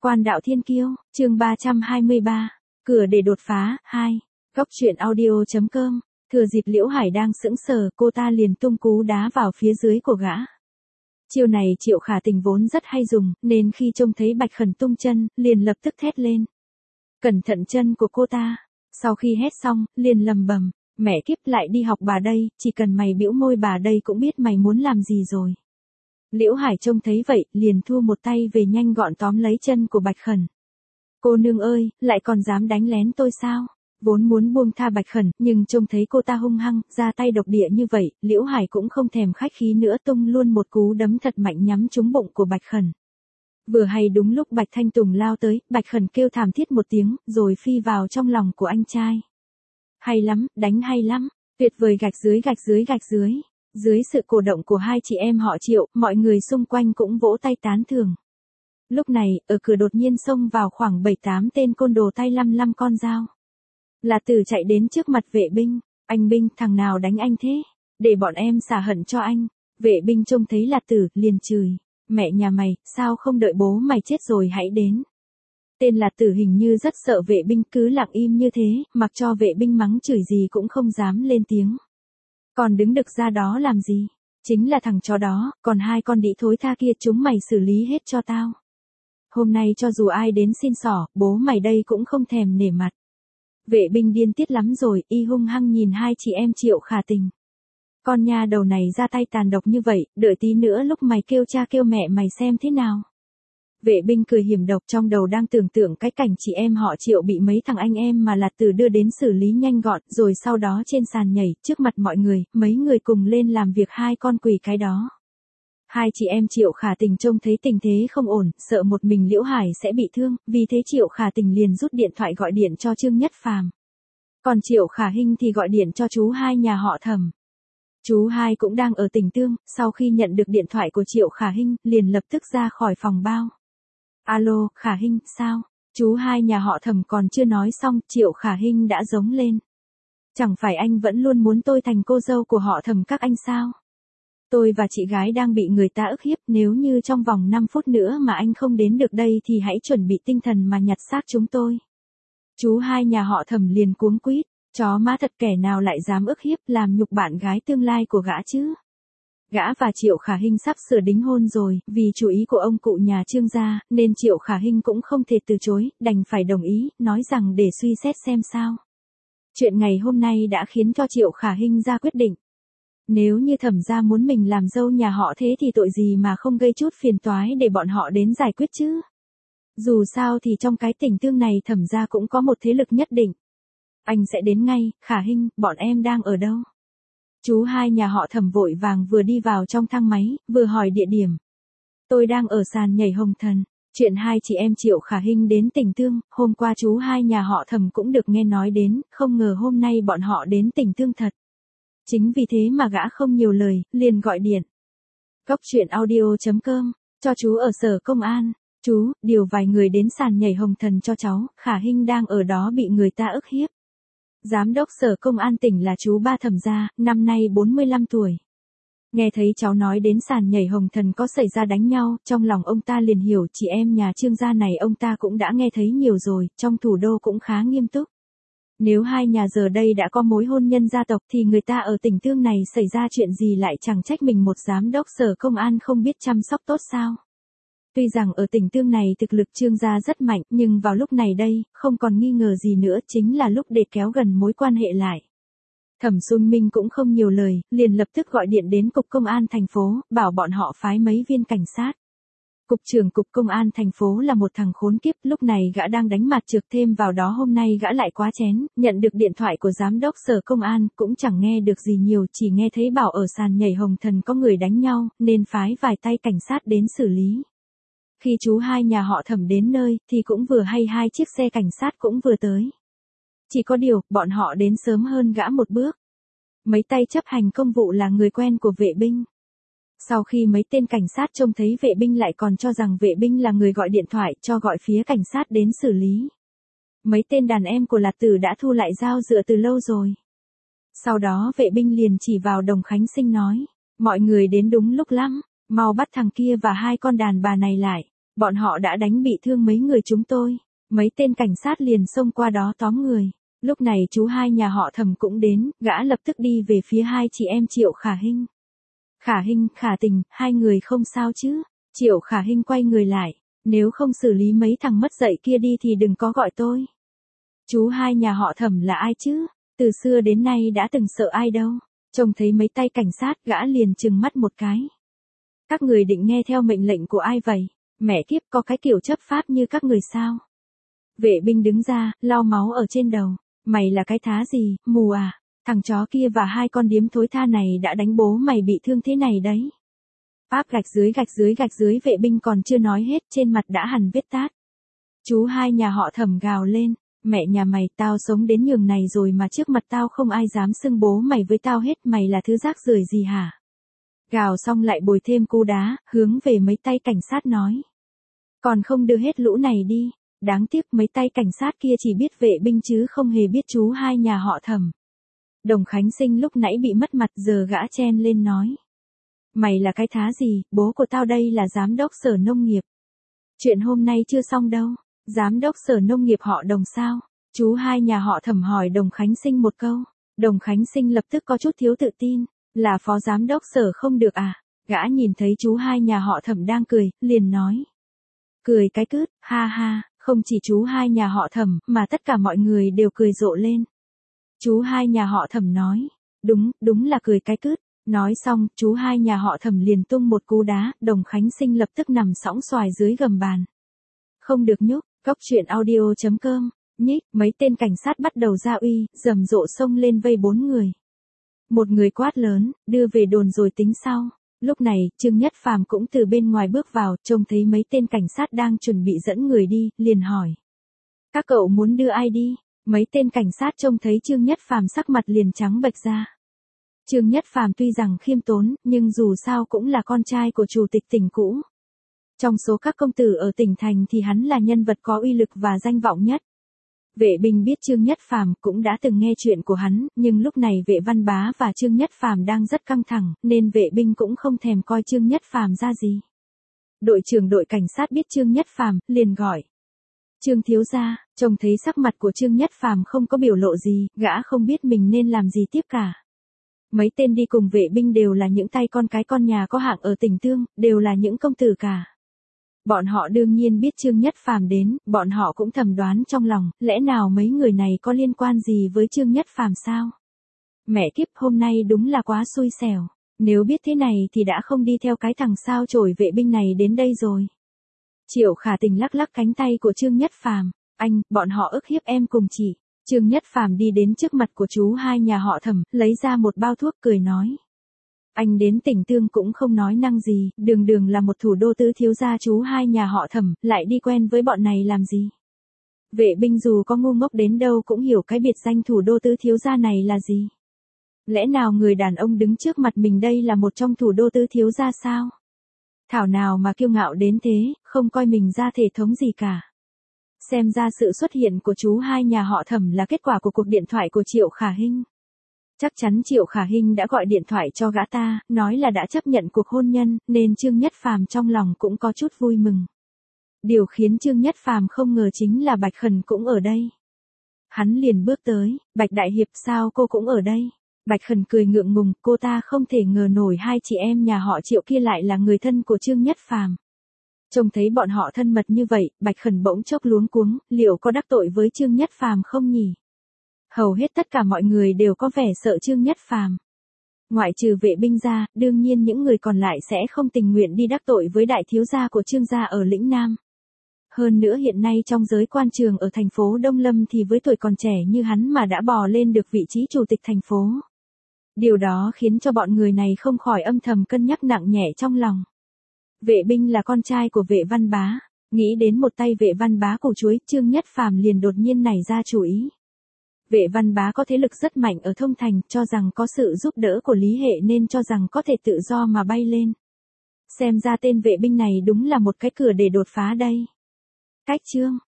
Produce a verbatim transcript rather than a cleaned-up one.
Quan đạo thiên kiêu, chương ba trăm hai mươi ba, cửa để đột phá, hai. Góc truyện audio chấm com, thừa dịp Liễu Hải đang sững sờ, cô ta liền tung cú đá vào phía dưới của gã. Chiêu này Triệu Khả Tình vốn rất hay dùng, nên khi trông thấy Bạch Khẩn tung chân, liền lập tức thét lên. Cẩn thận chân của cô ta. Sau khi hét xong, liền lầm bầm, mẹ kiếp lại đi học bà đây, chỉ cần mày bĩu môi bà đây cũng biết mày muốn làm gì rồi. Liễu Hải trông thấy vậy, liền thua một tay về nhanh gọn tóm lấy chân của Bạch Khẩn. Cô nương ơi, lại còn dám đánh lén tôi sao? Vốn muốn buông tha Bạch Khẩn, nhưng trông thấy cô ta hung hăng, ra tay độc địa như vậy, Liễu Hải cũng không thèm khách khí nữa tung luôn một cú đấm thật mạnh nhắm trúng bụng của Bạch Khẩn. Vừa hay đúng lúc Bạch Thanh Tùng lao tới, Bạch Khẩn kêu thảm thiết một tiếng, rồi phi vào trong lòng của anh trai. Hay lắm, đánh hay lắm, tuyệt vời gạch dưới gạch dưới gạch dưới. Dưới sự cổ động của hai chị em họ Triệu, mọi người xung quanh cũng vỗ tay tán thưởng. Lúc này, ở cửa đột nhiên xông vào khoảng bảy tám tên côn đồ tay lăm lăm con dao. Là Tử chạy đến trước mặt vệ binh, anh binh thằng nào đánh anh thế, để bọn em xả hận cho anh. Vệ binh trông thấy là Tử, liền chửi, mẹ nhà mày, sao không đợi bố mày chết rồi hãy đến. Tên là Tử hình như rất sợ vệ binh cứ lặng im như thế, mặc cho vệ binh mắng chửi gì cũng không dám lên tiếng. Còn đứng đực ra đó làm gì? Chính là thằng chó đó, còn hai con đĩ thối tha kia chúng mày xử lý hết cho tao. Hôm nay cho dù ai đến xin xỏ, bố mày đây cũng không thèm nể mặt. Vệ binh điên tiết lắm rồi, y hung hăng nhìn hai chị em Triệu Khả Tình. Con nha đầu này ra tay tàn độc như vậy, đợi tí nữa lúc mày kêu cha kêu mẹ mày xem thế nào. Vệ binh cười hiểm độc trong đầu đang tưởng tượng cái cảnh chị em họ Triệu bị mấy thằng anh em mà Lạt Tử đưa đến xử lý nhanh gọn, rồi sau đó trên sàn nhảy, trước mặt mọi người, mấy người cùng lên làm việc hai con quỷ cái đó. Hai chị em Triệu Khả Tình trông thấy tình thế không ổn, sợ một mình Liễu Hải sẽ bị thương, vì thế Triệu Khả Tình liền rút điện thoại gọi điện cho Trương Nhất Phàm. Còn Triệu Khả Hinh thì gọi điện cho chú hai nhà họ Thẩm. Chú hai cũng đang ở Tỉnh Tương, sau khi nhận được điện thoại của Triệu Khả Hinh, liền lập tức ra khỏi phòng bao. Alo, Khả Hinh, sao? Chú hai nhà họ Thẩm còn chưa nói xong, Triệu Khả Hinh đã giống lên. Chẳng phải anh vẫn luôn muốn tôi thành cô dâu của họ Thẩm các anh sao? Tôi và chị gái đang bị người ta ức hiếp, nếu như trong vòng năm phút nữa mà anh không đến được đây thì hãy chuẩn bị tinh thần mà nhặt xác chúng tôi. Chú hai nhà họ Thẩm liền cuống quýt, chó má thật, kẻ nào lại dám ức hiếp làm nhục bạn gái tương lai của gã chứ? Gã và Triệu Khả Hinh sắp sửa đính hôn rồi, vì chủ ý của ông cụ nhà Trương gia, nên Triệu Khả Hinh cũng không thể từ chối, đành phải đồng ý, nói rằng để suy xét xem sao. Chuyện ngày hôm nay đã khiến cho Triệu Khả Hinh ra quyết định. Nếu như Thẩm gia muốn mình làm dâu nhà họ thế thì tội gì mà không gây chút phiền toái để bọn họ đến giải quyết chứ. Dù sao thì trong cái Tỉnh Tương này Thẩm gia cũng có một thế lực nhất định. Anh sẽ đến ngay, Khả Hinh, bọn em đang ở đâu? Chú hai nhà họ Thẩm vội vàng vừa đi vào trong thang máy, vừa hỏi địa điểm. Tôi đang ở sàn nhảy Hồng Thần. Chuyện hai chị em Triệu Khả Hinh đến Tỉnh Tương, hôm qua chú hai nhà họ Thẩm cũng được nghe nói đến, không ngờ hôm nay bọn họ đến Tỉnh Tương thật. Chính vì thế mà gã không nhiều lời, liền gọi điện. Góc truyện audio chấm com, cho chú ở sở công an. Chú, điều vài người đến sàn nhảy Hồng Thần cho cháu, Khả Hinh đang ở đó bị người ta ức hiếp. Giám đốc sở công an tỉnh là chú ba Thẩm gia, năm nay bốn mươi lăm tuổi. Nghe thấy cháu nói đến sàn nhảy Hồng Thần có xảy ra đánh nhau, trong lòng ông ta liền hiểu chị em nhà Trương gia này ông ta cũng đã nghe thấy nhiều rồi, trong thủ đô cũng khá nghiêm túc. Nếu hai nhà giờ đây đã có mối hôn nhân gia tộc thì người ta ở Tỉnh Tương này xảy ra chuyện gì lại chẳng trách mình một giám đốc sở công an không biết chăm sóc tốt sao. Tuy rằng ở Tỉnh Tương này thực lực Trương gia rất mạnh, nhưng vào lúc này đây, không còn nghi ngờ gì nữa, chính là lúc để kéo gần mối quan hệ lại. Thẩm Xuân Minh cũng không nhiều lời, liền lập tức gọi điện đến cục công an thành phố, bảo bọn họ phái mấy viên cảnh sát. Cục trưởng cục công an thành phố là một thằng khốn kiếp, lúc này gã đang đánh mặt trược, thêm vào đó hôm nay gã lại quá chén, nhận được điện thoại của giám đốc sở công an, cũng chẳng nghe được gì nhiều, chỉ nghe thấy bảo ở sàn nhảy Hồng Thần có người đánh nhau, nên phái vài tay cảnh sát đến xử lý. Khi chú hai nhà họ Thẩm đến nơi, thì cũng vừa hay hai chiếc xe cảnh sát cũng vừa tới. Chỉ có điều, bọn họ đến sớm hơn gã một bước. Mấy tay chấp hành công vụ là người quen của vệ binh. Sau khi mấy tên cảnh sát trông thấy vệ binh lại còn cho rằng vệ binh là người gọi điện thoại cho gọi phía cảnh sát đến xử lý. Mấy tên đàn em của Lạt Tử đã thu lại dao dựa từ lâu rồi. Sau đó vệ binh liền chỉ vào Đồng Khánh Sinh nói, mọi người đến đúng lúc lắm, mau bắt thằng kia và hai con đàn bà này lại. Bọn họ đã đánh bị thương mấy người chúng tôi. Mấy tên cảnh sát liền xông qua đó tóm người. Lúc này chú hai nhà họ Thẩm cũng đến, gã lập tức đi về phía hai chị em Triệu Khả Hinh. Khả Hinh, Khả Tình, hai người không sao chứ? Triệu Khả Hinh quay người lại. Nếu không xử lý mấy thằng mất dạy kia đi thì đừng có gọi tôi. Chú hai nhà họ Thẩm là ai chứ? Từ xưa đến nay đã từng sợ ai đâu. Trông thấy mấy tay cảnh sát, gã liền trừng mắt một cái. Các người định nghe theo mệnh lệnh của ai vậy? Mẹ kiếp, có cái kiểu chấp pháp như các người sao? Vệ binh đứng ra, lau máu ở trên đầu. Mày là cái thá gì, mù à? Thằng chó kia và hai con điếm thối tha này đã đánh bố mày bị thương thế này đấy. Áp gạch dưới gạch dưới gạch dưới, vệ binh còn chưa nói hết, trên mặt đã hằn vết tát. Chú hai nhà họ Thẩm gào lên. Mẹ nhà mày, tao sống đến nhường này rồi mà trước mặt tao không ai dám xưng bố mày với tao hết, mày là thứ rác rưởi gì hả? Gào xong lại bồi thêm cú đá, hướng về mấy tay cảnh sát nói. Còn không đưa hết lũ này đi. Đáng tiếc mấy tay cảnh sát kia chỉ biết vệ binh chứ không hề biết chú hai nhà họ Thẩm. Đồng Khánh Sinh lúc nãy bị mất mặt, giờ gã chen lên nói. Mày là cái thá gì, bố của tao đây là giám đốc sở nông nghiệp. Chuyện hôm nay chưa xong đâu. Giám đốc sở nông nghiệp họ Đồng sao? Chú hai nhà họ Thẩm hỏi Đồng Khánh Sinh một câu. Đồng Khánh Sinh lập tức có chút thiếu tự tin. Là phó giám đốc sở không được à? Gã nhìn thấy chú hai nhà họ Thẩm đang cười, liền nói. Cười cái cứt, ha ha, không chỉ chú hai nhà họ Thẩm, mà tất cả mọi người đều cười rộ lên. Chú hai nhà họ Thẩm nói. Đúng, đúng là cười cái cứt. Nói xong, chú hai nhà họ Thẩm liền tung một cú đá, Đồng Khánh Sinh lập tức nằm sõng xoài dưới gầm bàn. Không được nhúc. Góc truyện audio chấm com, nhích, mấy tên cảnh sát bắt đầu ra uy, rầm rộ xông lên vây bốn người. Một người quát lớn, đưa về đồn rồi tính sau. Lúc này, Trương Nhất Phàm cũng từ bên ngoài bước vào, trông thấy mấy tên cảnh sát đang chuẩn bị dẫn người đi, liền hỏi. Các cậu muốn đưa ai đi? Mấy tên cảnh sát trông thấy Trương Nhất Phàm sắc mặt liền trắng bệch ra. Trương Nhất Phàm tuy rằng khiêm tốn, nhưng dù sao cũng là con trai của chủ tịch tỉnh cũ. Trong số các công tử ở tỉnh thành thì hắn là nhân vật có uy lực và danh vọng nhất. Vệ binh biết Trương Nhất Phàm, cũng đã từng nghe chuyện của hắn, nhưng lúc này Vệ Văn Bá và Trương Nhất Phàm đang rất căng thẳng, nên vệ binh cũng không thèm coi Trương Nhất Phàm ra gì. Đội trưởng đội cảnh sát biết Trương Nhất Phàm, liền gọi. Trương thiếu gia, trông thấy sắc mặt của Trương Nhất Phàm không có biểu lộ gì, gã không biết mình nên làm gì tiếp cả. Mấy tên đi cùng vệ binh đều là những tay con cái con nhà có hạng ở tỉnh Tương, đều là những công tử cả. Bọn họ đương nhiên biết Trương Nhất Phàm đến, bọn họ cũng thầm đoán trong lòng, lẽ nào mấy người này có liên quan gì với Trương Nhất Phàm sao? Mẹ kiếp, hôm nay đúng là quá xui xẻo, nếu biết thế này thì đã không đi theo cái thằng sao chổi vệ binh này đến đây rồi. Triệu Khả Tình lắc lắc cánh tay của Trương Nhất Phàm, anh, bọn họ ức hiếp em cùng chị. Trương Nhất Phàm đi đến trước mặt của chú hai nhà họ Thẩm, lấy ra một bao thuốc cười nói. Anh đến tỉnh Tương cũng không nói năng gì, đường đường là một thủ đô tứ thiếu gia chú hai nhà họ Thẩm, lại đi quen với bọn này làm gì. Vệ binh dù có ngu ngốc đến đâu cũng hiểu cái biệt danh thủ đô tứ thiếu gia này là gì. Lẽ nào người đàn ông đứng trước mặt mình đây là một trong thủ đô tứ thiếu gia sao? Thảo nào mà kiêu ngạo đến thế, không coi mình ra thể thống gì cả. Xem ra sự xuất hiện của chú hai nhà họ Thẩm là kết quả của cuộc điện thoại của Triệu Khả Hinh. Chắc chắn Triệu Khả Hinh đã gọi điện thoại cho gã ta, nói là đã chấp nhận cuộc hôn nhân, nên Trương Nhất Phàm trong lòng cũng có chút vui mừng. Điều khiến Trương Nhất Phàm không ngờ chính là Bạch Khẩn cũng ở đây. Hắn liền bước tới, Bạch Đại Hiệp sao cô cũng ở đây? Bạch Khẩn cười ngượng ngùng, cô ta không thể ngờ nổi hai chị em nhà họ Triệu kia lại là người thân của Trương Nhất Phàm. Trông thấy bọn họ thân mật như vậy, Bạch Khẩn bỗng chốc luống cuống, liệu có đắc tội với Trương Nhất Phàm không nhỉ? Hầu hết tất cả mọi người đều có vẻ sợ Trương Nhất Phàm. Ngoại trừ vệ binh ra, đương nhiên những người còn lại sẽ không tình nguyện đi đắc tội với đại thiếu gia của Trương gia ở lĩnh Nam. Hơn nữa hiện nay trong giới quan trường ở thành phố Đông Lâm thì với tuổi còn trẻ như hắn mà đã bò lên được vị trí chủ tịch thành phố. Điều đó khiến cho bọn người này không khỏi âm thầm cân nhắc nặng nhẹ trong lòng. Vệ binh là con trai của Vệ Văn Bá, nghĩ đến một tay Vệ Văn Bá củ chuối, Trương Nhất Phàm liền đột nhiên nảy ra chủ ý. Vệ Văn Bá có thế lực rất mạnh ở Thông Thành, cho rằng có sự giúp đỡ của Lý Hệ nên cho rằng có thể tự do mà bay lên. Xem ra tên vệ binh này đúng là một cái cửa để đột phá đây. Cách chương